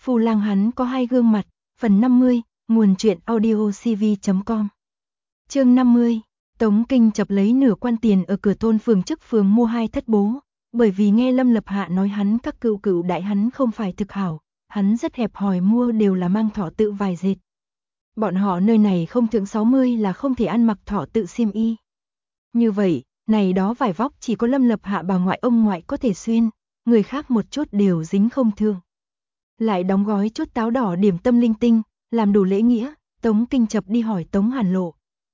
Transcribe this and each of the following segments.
Phu lang hắn có hai gương mặt, phần 50, nguồn truyện audio cv.com. Chương 50, Tống Kinh Chập lấy nửa quan tiền ở cửa thôn phường trước phường mua hai thất bố, bởi vì nghe Lâm Lập Hạ nói hắn các cựu cựu đại hắn không phải thực hảo, hắn rất hẹp hòi mua đều là mang thỏ tự vải dệt. Bọn họ nơi này không thượng 60 là không thể ăn mặc thỏ tự xiêm y. Như vậy, này đó vải vóc chỉ có Lâm Lập Hạ bà ngoại ông ngoại có thể xuyên, người khác một chút đều dính không thương. Lại đóng gói chút táo đỏ điểm tâm linh tinh, làm đủ lễ nghĩa, Tống Kinh Chập đi hỏi Tống Hàn Lộ.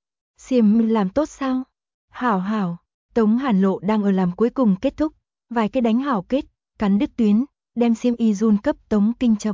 Xiêm làm tốt sao? Hảo hảo, Tống Hàn Lộ đang ở làm cuối cùng kết thúc, vài cái đánh hảo kết, cắn đứt tuyến, đem xiêm y run cấp Tống Kinh Chập.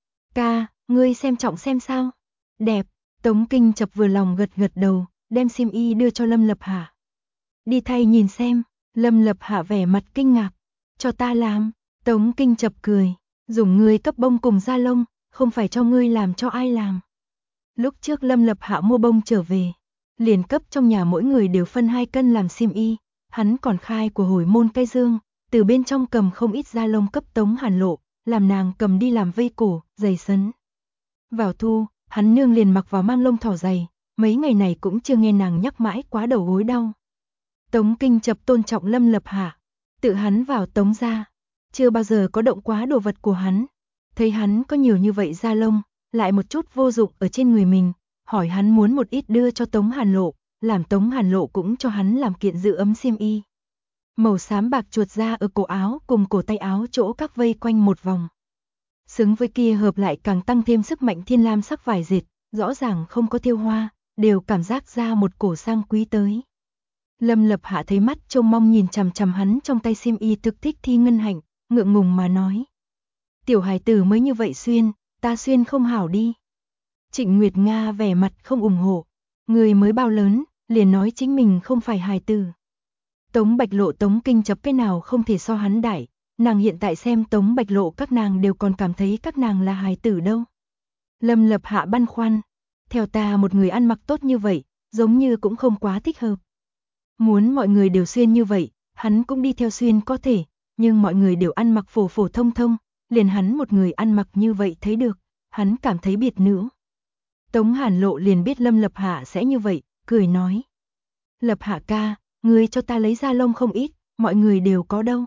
Ca, ngươi xem trọng xem sao? Đẹp, Tống Kinh Chập vừa lòng gật gật đầu, đem xiêm y đưa cho Lâm Lập Hạ. Đi thay nhìn xem, Lâm Lập Hạ vẻ mặt kinh ngạc. Cho ta làm, Tống Kinh Chập cười, dùng ngươi cấp bông cùng da lông, không phải cho ngươi làm cho ai làm. Lúc trước Lâm Lập Hạ mua bông trở về, liền cấp trong nhà mỗi người đều phân 2 cân làm xiêm y, hắn còn khai của hồi môn cây dương, từ bên trong cầm không ít da lông cấp Tống Hàn Lộ, làm nàng cầm đi làm vây cổ, giày sấn. Vào thu, hắn nương liền mặc vào mang lông thỏ giày, mấy ngày này cũng chưa nghe nàng nhắc mãi quá đầu gối đau. Tống Kinh Chập tôn trọng Lâm Lập Hạ, tự hắn vào Tống gia, chưa bao giờ có động quá đồ vật của hắn. Thấy hắn có nhiều như vậy da lông, lại một chút vô dụng ở trên người mình, hỏi hắn muốn một ít đưa cho Tống Hàn Lộ, làm Tống Hàn Lộ cũng cho hắn làm kiện giữ ấm xiêm y. Màu xám bạc chuột da ở cổ áo cùng cổ tay áo chỗ các vây quanh một vòng. Xứng với kia hợp lại càng tăng thêm sức mạnh thiên lam sắc vải dệt, rõ ràng không có thêu hoa, đều cảm giác ra một cổ sang quý tới. Lâm Lập Hạ thấy mắt trông mong nhìn chằm chằm hắn trong tay xiêm y thực thích Thi Ngân Hạnh, ngượng ngùng mà nói. Tiểu hài tử mới như vậy xuyên, ta xuyên không hảo đi. Trịnh Nguyệt Nga vẻ mặt không ủng hộ, người mới bao lớn, liền nói chính mình không phải hài tử. Tống Bạch Lộ Tống Kinh Chập cái nào không thể so hắn đại, nàng hiện tại xem Tống Bạch Lộ các nàng đều còn cảm thấy các nàng là hài tử đâu. Lâm Lập Hạ băn khoăn, theo ta một người ăn mặc tốt như vậy, giống như cũng không quá thích hợp. Muốn mọi người đều xuyên như vậy, hắn cũng đi theo xuyên có thể, nhưng mọi người đều ăn mặc phổ phổ thông thông, liền hắn một người ăn mặc như vậy thấy được, hắn cảm thấy biệt nữ. Tống Hàn Lộ liền biết Lâm Lập Hạ sẽ như vậy, cười nói. Lập Hạ ca, ngươi cho ta lấy da lông không ít, mọi người đều có đâu.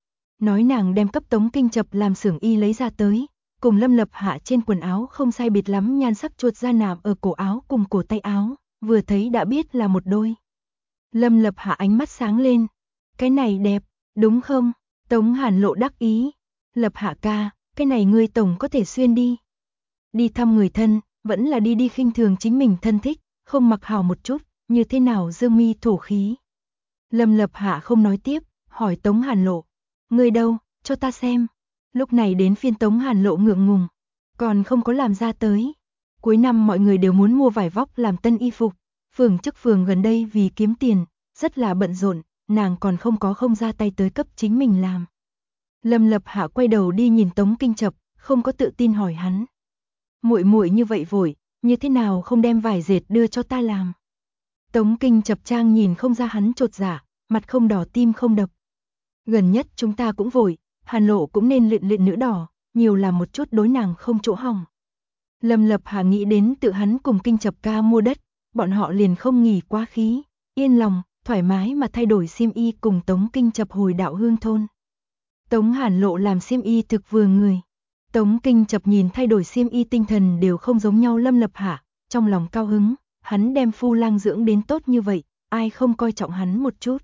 Nói nàng đem cấp Tống Kinh Chập làm xưởng y lấy ra tới, cùng Lâm Lập Hạ trên quần áo không sai biệt lắm nhan sắc chuột da nạm ở cổ áo cùng cổ tay áo, vừa thấy đã biết là một đôi. Lâm Lập Hạ ánh mắt sáng lên, cái này đẹp, đúng không? Tống Hàn Lộ đắc ý, Lập Hạ ca, cái này ngươi tổng có thể xuyên đi. Đi thăm người thân, vẫn là đi khinh thường chính mình thân thích, không mặc hào một chút, như thế nào dương mi thổ khí. Lâm Lập Hạ không nói tiếp, hỏi Tống Hàn Lộ, ngươi đâu, cho ta xem. Lúc này đến phiên Tống Hàn Lộ ngượng ngùng, còn không có làm ra tới. Cuối năm mọi người đều muốn mua vải vóc làm tân y phục, phường trước phường gần đây vì kiếm tiền, rất là bận rộn, nàng còn không ra tay tới cấp chính mình làm. Lâm Lập Hạ quay đầu đi nhìn Tống Kinh Chập, không có tự tin hỏi hắn. Muội muội như vậy vội, như thế nào không đem vải dệt đưa cho ta làm? Tống Kinh Chập trang nhìn không ra hắn chột dạ, mặt không đỏ tim không đập. Gần nhất chúng ta cũng vội, Hàn Lộ cũng nên luyện luyện nữ đỏ, nhiều làm một chút đối nàng không chỗ hỏng. Lâm Lập Hạ nghĩ đến tự hắn cùng Kinh Chập ca mua đất, bọn họ liền không nghỉ quá khí, yên lòng, thoải mái mà thay đổi xiêm y cùng Tống Kinh Chập hồi Đạo Hương thôn. Tống Hàn Lộ làm xiêm y thực vừa người. Tống Kinh Chập nhìn thay đổi xiêm y tinh thần đều không giống nhau Lâm Lập Hạ, trong lòng cao hứng, hắn đem phu lang dưỡng đến tốt như vậy, ai không coi trọng hắn một chút.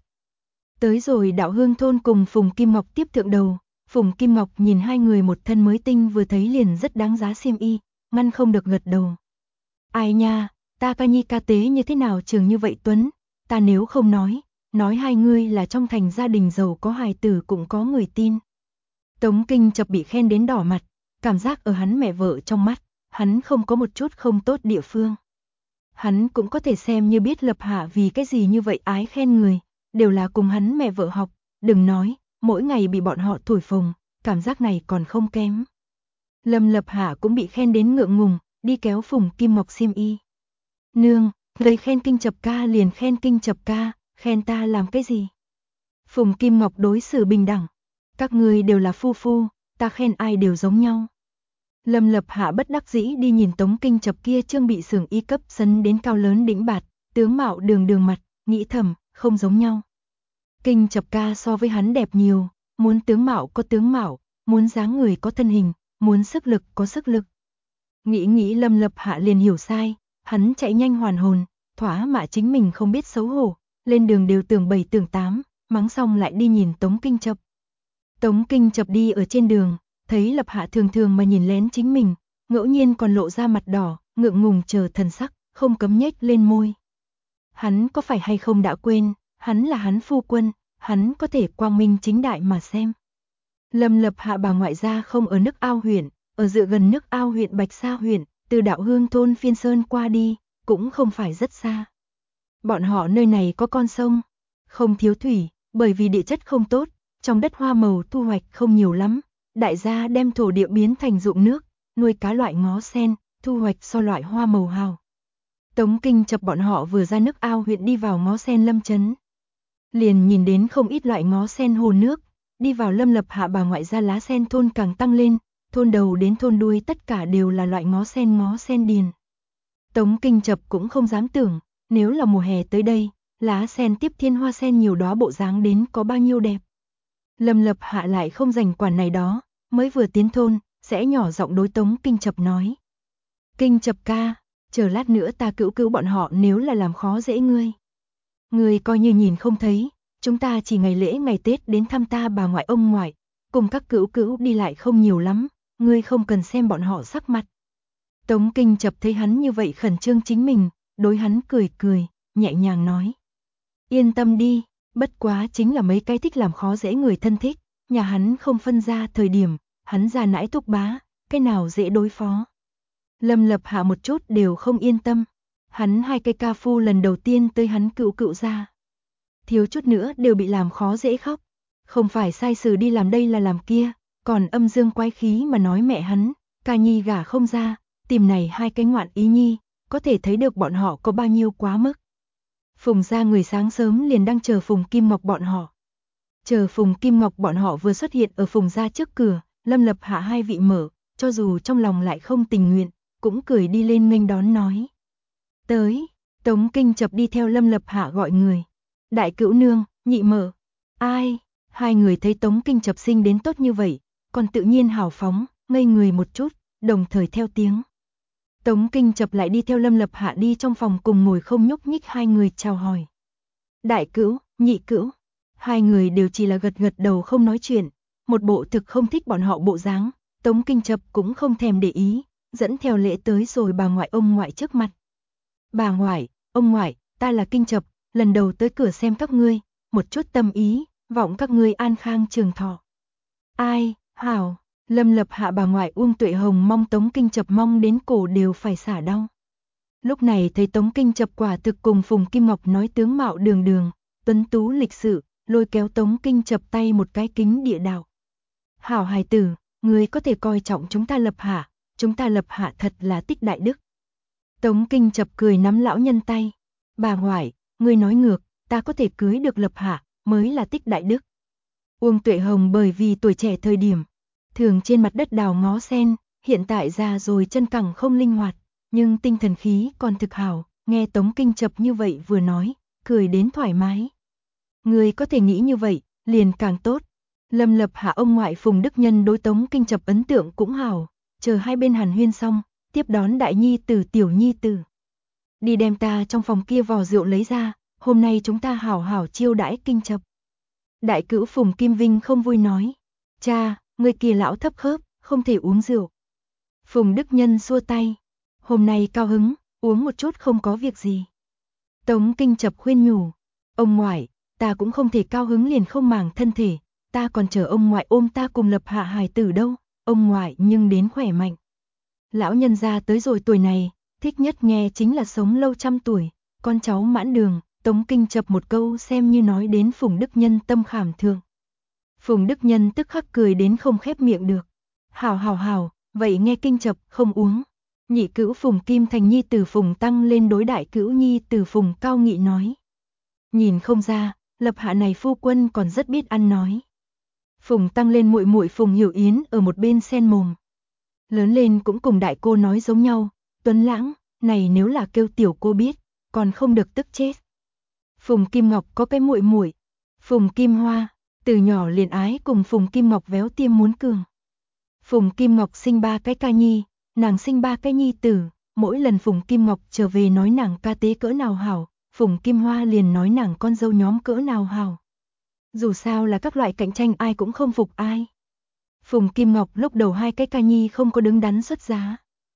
Tới rồi Đạo Hương thôn cùng Phùng Kim Ngọc tiếp thượng đầu, Phùng Kim Ngọc nhìn hai người một thân mới tinh vừa thấy liền rất đáng giá xiêm y, ngăn không được gật đầu. Ai nha, ta ca nhi ca tế như thế nào trường như vậy Tuấn, ta nếu không nói hai ngươi là trong thành gia đình giàu có hài tử cũng có người tin. Tống Kinh Chập bị khen đến đỏ mặt, cảm giác ở hắn mẹ vợ trong mắt, hắn không có một chút không tốt địa phương. Hắn cũng có thể xem như biết Lập Hạ vì cái gì như vậy ái khen người, đều là cùng hắn mẹ vợ học, đừng nói, mỗi ngày bị bọn họ thổi phồng, cảm giác này còn không kém. Lâm Lập Hạ cũng bị khen đến ngượng ngùng, đi kéo Phùng Kim Ngọc xiêm y. Nương, người khen Kinh Chập ca liền khen Kinh Chập ca, khen ta làm cái gì? Phùng Kim Ngọc đối xử bình đẳng, các người đều là phu phu, ta khen ai đều giống nhau. Lâm Lập Hạ bất đắc dĩ đi nhìn Tống Kinh Chập kia trương bị xưởng y cấp sấn đến cao lớn đĩnh bạt, tướng mạo đường đường mặt, nghĩ thầm, không giống nhau. Kinh Chập ca so với hắn đẹp nhiều, muốn tướng mạo có tướng mạo, muốn dáng người có thân hình, muốn sức lực có sức lực. Nghĩ Lâm Lập Hạ liền hiểu sai, hắn chạy nhanh hoàn hồn, thỏa mạ chính mình không biết xấu hổ, lên đường đều tưởng 7 tưởng 8, mắng xong lại đi nhìn Tống Kinh Chập. Tống Kinh Chập đi ở trên đường, thấy Lập Hạ thường thường mà nhìn lén chính mình, ngẫu nhiên còn lộ ra mặt đỏ, ngượng ngùng chờ thần sắc, không cấm nhếch lên môi. Hắn có phải hay không đã quên, hắn là hắn phu quân, hắn có thể quang minh chính đại mà xem. Lâm Lập Hạ bà ngoại gia không ở nước Ao huyện, ở dựa gần nước Ao huyện Bạch Sa huyện, từ Đạo Hương thôn Phiên Sơn qua đi, cũng không phải rất xa. Bọn họ nơi này có con sông, không thiếu thủy, bởi vì địa chất không tốt, trong đất hoa màu thu hoạch không nhiều lắm, đại gia đem thổ địa biến thành ruộng nước, nuôi cá loại ngó sen, thu hoạch so loại hoa màu hào. Tống Kinh Chập bọn họ vừa ra nước Ao huyện đi vào ngó sen Lâm trấn, liền nhìn đến không ít loại ngó sen hồ nước, đi vào Lâm Lập Hạ bà ngoại gia lá sen thôn càng tăng lên, thôn đầu đến thôn đuôi tất cả đều là loại ngó sen điền. Tống Kinh Chập cũng không dám tưởng, nếu là mùa hè tới đây, lá sen tiếp thiên hoa sen nhiều đó bộ dáng đến có bao nhiêu đẹp. Lâm Lập Hạ lại không rảnh quản này đó, mới vừa tiến thôn, sẽ nhỏ giọng đối Tống Kinh Chập nói. Kinh Chập ca, chờ lát nữa ta cứu bọn họ nếu là làm khó dễ ngươi. Ngươi coi như nhìn không thấy, chúng ta chỉ ngày lễ ngày Tết đến thăm ta bà ngoại ông ngoại, cùng các cữu đi lại không nhiều lắm, ngươi không cần xem bọn họ sắc mặt. Tống Kinh Chập thấy hắn như vậy khẩn trương chính mình, đối hắn cười, nhẹ nhàng nói. Yên tâm đi, bất quá chính là mấy cái thích làm khó dễ người thân thích, nhà hắn không phân ra thời điểm, hắn già nãi thúc bá, cái nào dễ đối phó. Lâm Lập Hạ một chút đều không yên tâm, hắn hai cây ca phu lần đầu tiên tới hắn cữu ra. Thiếu chút nữa đều bị làm khó dễ khóc, không phải sai sử đi làm đây là làm kia, còn âm dương quái khí mà nói mẹ hắn, ca nhi gả không ra, tìm này hai cái ngoạn ý nhi, có thể thấy được bọn họ có bao nhiêu quá mức. Phùng gia người sáng sớm liền đang chờ Phùng Kim Ngọc bọn họ. Chờ Phùng Kim Ngọc bọn họ vừa xuất hiện ở Phùng gia trước cửa, Lâm Lập Hạ hai vị mở, cho dù trong lòng lại không tình nguyện, cũng cười đi lên nghênh đón nói. Tới, Tống Kinh Chập đi theo Lâm Lập Hạ gọi người. Đại cữu nương, nhị mở. Ai? Hai người thấy Tống Kinh Chập sinh đến tốt như vậy, còn tự nhiên hào phóng, ngây người một chút, đồng thời theo tiếng. Tống Kinh Chập lại đi theo Lâm Lập Hạ đi trong phòng cùng ngồi không nhúc nhích hai người chào hỏi. Đại cữu, nhị cữu, hai người đều chỉ là gật đầu không nói chuyện, một bộ thực không thích bọn họ bộ dáng, Tống Kinh Chập cũng không thèm để ý, dẫn theo lễ tới rồi bà ngoại ông ngoại trước mặt. Bà ngoại, ông ngoại, ta là Kinh Chập, lần đầu tới cửa xem các ngươi, một chút tâm ý, vọng các ngươi an khang trường thọ. Ai, hảo. Lâm Lập Hạ bà ngoại Uông Tuệ Hồng mong Tống Kinh Chập mong đến cổ đều phải xả đau. Lúc này thấy Tống Kinh Chập quả thực cùng Phùng Kim Ngọc nói tướng mạo đường đường, tuấn tú lịch sự, lôi kéo Tống Kinh Chập tay một cái kính địa đạo. Hảo hài tử, ngươi có thể coi trọng chúng ta Lập Hạ, chúng ta Lập Hạ thật là tích đại đức. Tống Kinh Chập cười nắm lão nhân tay. Bà ngoại, ngươi nói ngược, ta có thể cưới được Lập Hạ, mới là tích đại đức. Uông Tuệ Hồng bởi vì tuổi trẻ thời điểm, thường trên mặt đất đào ngó sen, hiện tại già rồi chân cẳng không linh hoạt, nhưng tinh thần khí còn thực hảo, nghe Tống Kinh Chập như vậy vừa nói, cười đến thoải mái. Người có thể nghĩ như vậy, liền càng tốt. Lâm Lập Hạ ông ngoại Phùng Đức Nhân đối Tống Kinh Chập ấn tượng cũng hảo, chờ hai bên hàn huyên xong, tiếp đón đại nhi tử tiểu nhi tử. Đi đem ta trong phòng kia vò rượu lấy ra, hôm nay chúng ta hảo hảo chiêu đãi Kinh Chập. Đại cữu Phùng Kim Vinh không vui nói, cha, người kia lão thấp khớp, không thể uống rượu. Phùng Đức Nhân xua tay, hôm nay cao hứng, uống một chút không có việc gì. Tống Kinh Chập khuyên nhủ, ông ngoại, ta cũng không thể cao hứng liền không màng thân thể, ta còn chờ ông ngoại ôm ta cùng Lập Hạ hài tử đâu, ông ngoại nhưng đến khỏe mạnh. Lão nhân gia tới rồi tuổi này, thích nhất nghe chính là sống lâu trăm tuổi, con cháu mãn đường, Tống Kinh Chập một câu xem như nói đến Phùng Đức Nhân tâm khảm thượng. Phùng Đức Nhân tức khắc cười đến không khép miệng được. Hảo, vậy nghe Kinh Chập không uống. Nhị cữu Phùng Kim Thành nhi tử Phùng Tăng lên đối đại cữu nhi tử Phùng Cao Nghị nói. Nhìn không ra, Lập Hạ này phu quân còn rất biết ăn nói. Phùng Tăng lên muội muội Phùng Hiểu Yến ở một bên sen mồm. Lớn lên cũng cùng đại cô nói giống nhau, Tuấn Lãng, này nếu là kêu tiểu cô biết, còn không được tức chết. Phùng Kim Ngọc có cái muội muội, Phùng Kim Hoa, từ nhỏ liền ái cùng Phùng Kim Ngọc véo tiêm muốn cường. Phùng Kim Ngọc sinh 3 cái ca nhi, nàng sinh 3 cái nhi tử, mỗi lần Phùng Kim Ngọc trở về nói nàng ca tế cỡ nào hảo, Phùng Kim Hoa liền nói nàng con dâu nhóm cỡ nào hảo. Dù sao là các loại cạnh tranh ai cũng không phục ai. Phùng Kim Ngọc lúc đầu 2 cái ca nhi không có đứng đắn xuất giá.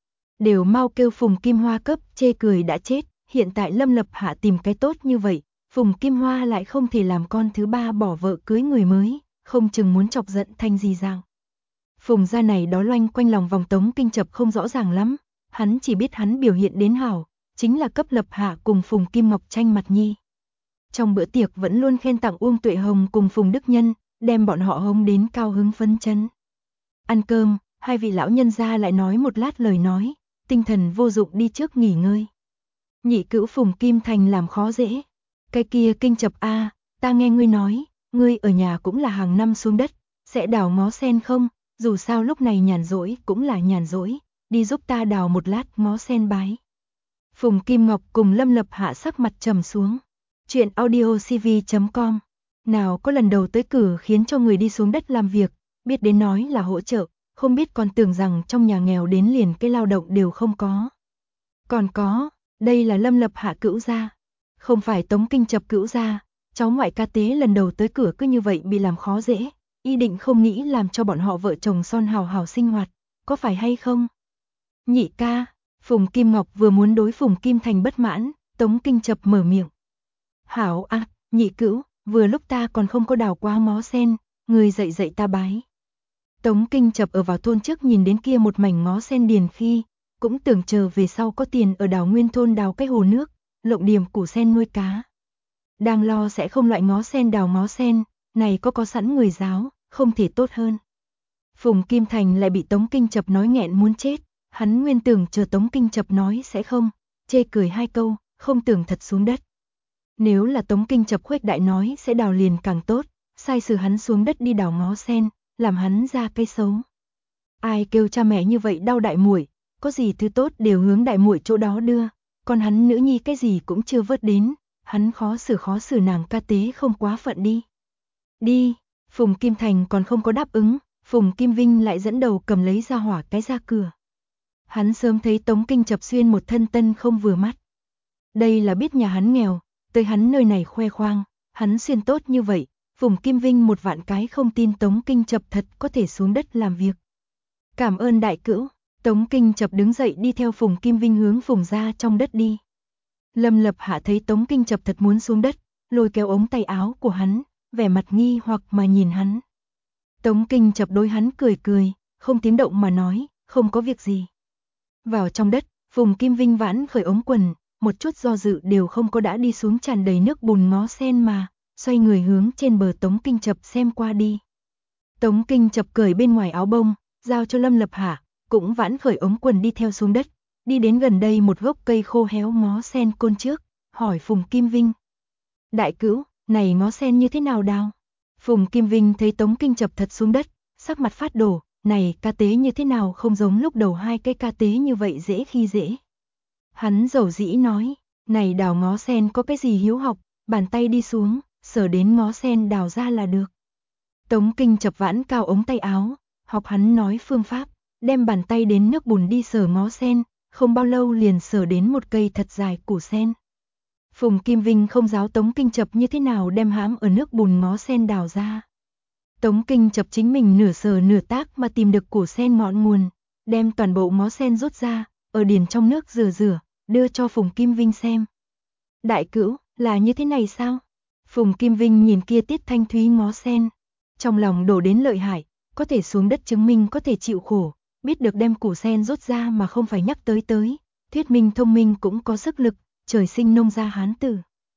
Đều mau kêu Phùng Kim Hoa cấp, chê cười đã chết, hiện tại Lâm Lập Hạ tìm cái tốt như vậy, Phùng Kim Hoa lại không thể làm con thứ 3 bỏ vợ cưới người mới, không chừng muốn chọc giận Thanh gì rằng. Phùng gia này đó loanh quanh lòng vòng Tống Kinh Chập không rõ ràng lắm, hắn chỉ biết hắn biểu hiện đến hảo, chính là cấp Lập Hạ cùng Phùng Kim Ngọc tranh mặt nhi. Trong bữa tiệc vẫn luôn khen tặng Uông Tuệ Hồng cùng Phùng Đức Nhân, đem bọn họ hống đến cao hứng phấn chấn. Ăn cơm, 2 vị lão nhân gia lại nói một lát lời nói, tinh thần vô dụng đi trước nghỉ ngơi. Nhị cữu Phùng Kim Thành làm khó dễ. Cái kia Kinh Chập a, ta nghe ngươi nói, ngươi ở nhà cũng là hàng năm xuống đất, sẽ đào ngó sen không? Dù sao lúc này nhàn rỗi cũng là nhàn rỗi, đi giúp ta đào một lát ngó sen bái. Phùng Kim Ngọc cùng Lâm Lập Hạ sắc mặt trầm xuống. Chuyện audiocv.com. Nào có lần đầu tới cử khiến cho người đi xuống đất làm việc, biết đến nói là hỗ trợ, không biết còn tưởng rằng trong nhà nghèo đến liền cái lao động đều không có. Còn có, đây là Lâm Lập Hạ cữu gia, không phải Tống Kinh Chập cữu gia, cháu ngoại ca tế lần đầu tới cửa cứ như vậy bị làm khó dễ, y định không nghĩ làm cho bọn họ vợ chồng son hào hào sinh hoạt, có phải hay không? Nhị ca, Phùng Kim Ngọc vừa muốn đối Phùng Kim Thành bất mãn, Tống Kinh Chập mở miệng. Hảo à, nhị cữu, vừa lúc ta còn không có đào qua ngó sen, người dạy dạy ta bái. Tống Kinh Chập ở vào thôn trước nhìn đến kia một mảnh ngó sen điền khi, cũng tưởng chờ về sau có tiền ở đào nguyên thôn đào cái hồ nước, lộng điểm củ sen nuôi cá. Đang lo sẽ không loại ngó sen đào ngó sen, này có sẵn người giáo, không thể tốt hơn. Phùng Kim Thành lại bị Tống Kinh Chập nói nghẹn muốn chết, hắn nguyên tưởng chờ Tống Kinh Chập nói sẽ không, chê cười 2 câu, không tưởng thật xuống đất. Nếu là Tống Kinh Chập khuếch đại nói sẽ đào liền càng tốt, sai sử hắn xuống đất đi đào ngó sen, làm hắn ra cây xấu. Ai kêu cha mẹ như vậy đau đại muội, có gì thứ tốt đều hướng đại muội chỗ đó đưa, còn hắn nữ nhi cái gì cũng chưa vớt đến, hắn khó xử nàng ca tế không quá phận đi. Đi, Phùng Kim Thành còn không có đáp ứng, Phùng Kim Vinh lại dẫn đầu cầm lấy ra hỏa cái ra cửa. Hắn sớm thấy Tống Kinh Chập xuyên một thân tân không vừa mắt. Đây là biết nhà hắn nghèo, tới hắn nơi này khoe khoang, hắn xuyên tốt như vậy, Phùng Kim Vinh một vạn cái không tin Tống Kinh Chập thật có thể xuống đất làm việc. Cảm ơn đại cữu, Tống Kinh Chập đứng dậy đi theo Phùng Kim Vinh hướng Phùng ra trong đất đi. Lâm Lập Hạ thấy Tống Kinh Chập thật muốn xuống đất, lôi kéo ống tay áo của hắn, vẻ mặt nghi hoặc mà nhìn hắn. Tống Kinh Chập đối hắn cười cười, không tiếng động mà nói, không có việc gì. Vào trong đất, Phùng Kim Vinh vãn khởi ống quần, một chút do dự đều không có đã đi xuống tràn đầy nước bùn ngó sen mà, xoay người hướng trên bờ Tống Kinh Chập xem qua đi. Tống Kinh Chập cởi bên ngoài áo bông, giao cho Lâm Lập Hạ, cũng vãn khởi ống quần đi theo xuống đất, đi đến gần đây một gốc cây khô héo ngó sen côn trước, hỏi Phùng Kim Vinh. Đại cữu, này ngó sen như thế nào đào? Phùng Kim Vinh thấy Tống Kinh Chập thật xuống đất, sắc mặt phát đổ, này ca tế như thế nào không giống lúc đầu 2 cái ca tế như vậy dễ khi dễ. Hắn dầu dĩ nói, này đào ngó sen có cái gì hiếu học, bàn tay đi xuống, sờ đến ngó sen đào ra là được. Tống Kinh Chập vãn cao ống tay áo, học hắn nói phương pháp, đem bàn tay đến nước bùn đi sờ ngó sen, không bao lâu liền sờ đến một cây thật dài củ sen. Phùng Kim Vinh không giáo Tống Kinh Chập như thế nào đem hãm ở nước bùn ngó sen đào ra. Tống Kinh Chập chính mình nửa sờ nửa tác mà tìm được củ sen ngọn nguồn, đem toàn bộ ngó sen rút ra, ở điền trong nước rửa, đưa cho Phùng Kim Vinh xem. Đại cữu, là như thế này sao? Phùng Kim Vinh nhìn kia tiết thanh thúy ngó sen, trong lòng đổ đến lợi hại, có thể xuống đất chứng minh có thể chịu khổ, biết được đem củ sen rút ra mà không phải nhắc tới, thuyết minh thông minh cũng có sức lực, trời sinh nông gia hán tử.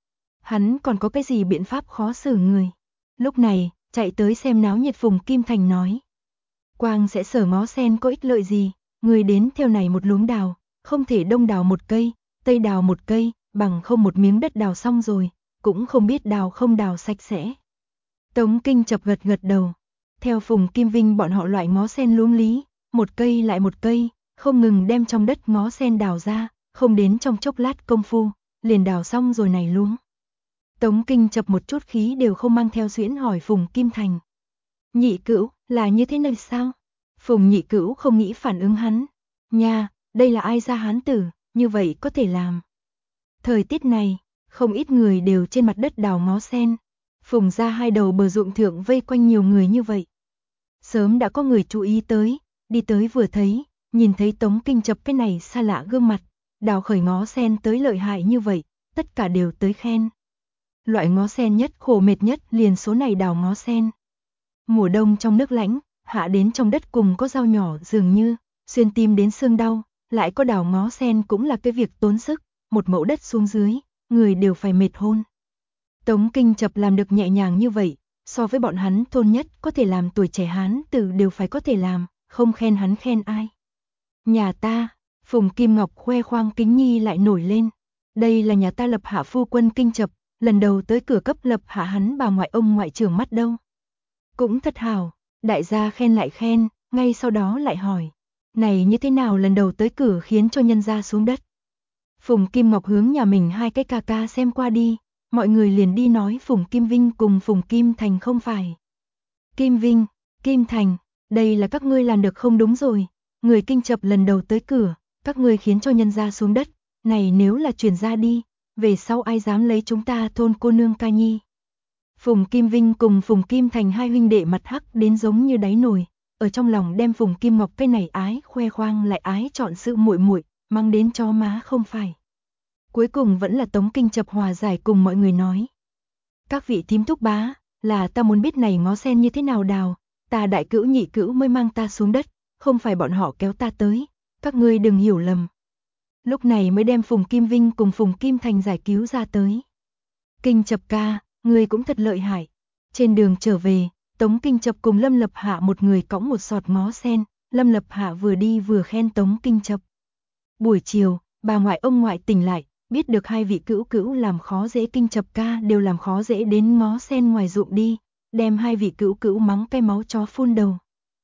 Hắn còn có cái gì biện pháp khó xử người? Lúc này, chạy tới xem náo nhiệt Phùng Kim Thành nói. Quang sẽ sở ngó sen có ích lợi gì, người đến theo này một luống đào, không thể đông đào một cây, tây đào một cây, bằng không một miếng đất đào xong rồi, cũng không biết đào không đào sạch sẽ. Tống Kinh Chập gật đầu, theo Phùng Kim Vinh bọn họ loại ngó sen luống lý, một cây lại một cây, không ngừng đem trong đất ngó sen đào ra, không đến trong chốc lát công phu, liền đào xong rồi này luống. Tống Kinh Chập một chút khí đều không mang theo xuyễn hỏi Phùng Kim Thành. Nhị Cữu, là như thế này sao? Phùng Nhị Cữu không nghĩ phản ứng hắn. Nha, đây là ai ra hán tử, như vậy có thể làm. Thời tiết này, không ít người đều trên mặt đất đào ngó sen. Phùng ra hai đầu bờ ruộng thượng vây quanh nhiều người như vậy. Sớm đã có người chú ý tới, đi tới vừa thấy, nhìn thấy Tống Kinh Chập cái này xa lạ gương mặt, đào khởi ngó sen tới lợi hại như vậy, tất cả đều tới khen. Loại ngó sen nhất khổ mệt nhất liền số này đào ngó sen. Mùa đông trong nước lạnh, hạ đến trong đất cùng có dao nhỏ dường như, xuyên tim đến xương đau, lại có đào ngó sen cũng là cái việc tốn sức, một mẫu đất xuống dưới, người đều phải mệt hôn. Tống Kinh Chập làm được nhẹ nhàng như vậy, so với bọn hắn thôn nhất có thể làm tuổi trẻ hán tử đều phải có thể làm, không khen hắn khen ai. Nhà ta, Phùng Kim Ngọc khoe khoang kính nhi lại nổi lên. Đây là nhà ta lập hạ phu quân Kinh Chập, lần đầu tới cửa cấp lập hạ hắn bà ngoại ông ngoại trưởng mắt đâu. Cũng thật hảo, đại gia khen lại khen, ngay sau đó lại hỏi. Này như thế nào lần đầu tới cửa khiến cho nhân gia xuống đất. Phùng Kim Ngọc hướng nhà mình hai cái ca ca xem qua đi, mọi người liền đi nói Phùng Kim Vinh cùng Phùng Kim Thành không phải. Kim Vinh, Kim Thành, đây là các ngươi làm được không đúng rồi, người Kinh Chập lần đầu tới cửa, các ngươi khiến cho nhân gia xuống đất, này nếu là truyền ra đi, về sau ai dám lấy chúng ta thôn cô nương ca nhi. Phùng Kim Vinh cùng Phùng Kim Thành hai huynh đệ mặt hắc đến giống như đáy nồi, ở trong lòng đem Phùng Kim Ngọc cái này ái khoe khoang lại ái chọn sự muội muội, mang đến cho má không phải. Cuối cùng vẫn là Tống Kinh Chập hòa giải cùng mọi người nói. Các vị thím thúc bá, là ta muốn biết này ngó sen như thế nào đào, ta đại cữu nhị cữu mới mang ta xuống đất, không phải bọn họ kéo ta tới, các ngươi đừng hiểu lầm. Lúc này mới đem Phùng Kim Vinh cùng Phùng Kim Thành giải cứu ra tới. Kinh Chập ca, ngươi cũng thật lợi hại. Trên đường trở về, Tống Kinh Chập cùng Lâm Lập Hạ một người cõng một sọt ngó sen, Lâm Lập Hạ vừa đi vừa khen Tống Kinh Chập. Buổi chiều, bà ngoại ông ngoại tỉnh lại, biết được hai vị cữu cữu làm khó dễ Kinh Chập ca đều làm khó dễ đến ngó sen ngoài ruộng đi, đem hai vị cữu cữu mắng cái máu chó phun đầu.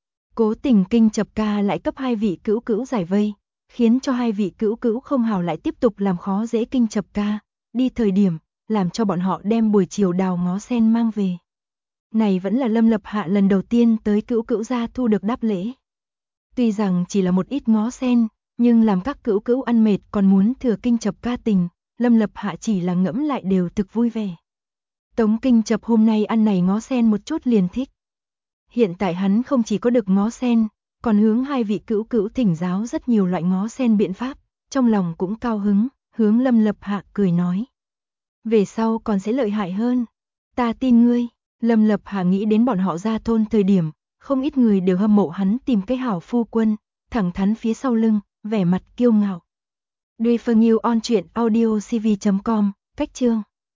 Cố tình Kinh Chập ca lại cấp hai vị cữu cữu giải vây, khiến cho hai vị cữu cữu không hào lại tiếp tục làm khó dễ Kinh Chập ca, đi thời điểm, làm cho bọn họ đem buổi chiều đào ngó sen mang về. Này vẫn là Lâm Lập Hạ lần đầu tiên tới cữu cữu gia thu được đáp lễ. Tuy rằng chỉ là một ít ngó sen, nhưng làm các cữu cữu ăn mệt còn muốn thừa Kinh Chập ca tình, Lâm Lập Hạ chỉ là ngẫm lại đều thực vui vẻ. Tống Kinh Chập hôm nay ăn này ngó sen một chút liền thích. Hiện tại hắn không chỉ có được ngó sen, còn hướng hai vị cữu cữu thỉnh giáo rất nhiều loại ngó sen biện pháp, trong lòng cũng cao hứng, hướng Lâm Lập Hạ cười nói. Về sau còn sẽ lợi hại hơn, ta tin ngươi. Lâm Lập Hạ nghĩ đến bọn họ ra thôn thời điểm, không ít người đều hâm mộ hắn tìm cái hảo phu quân, thẳng thắn phía sau lưng, vẻ mặt kiêu ngạo. Duy Phương Yêu on truyện audio cv.com, cách chương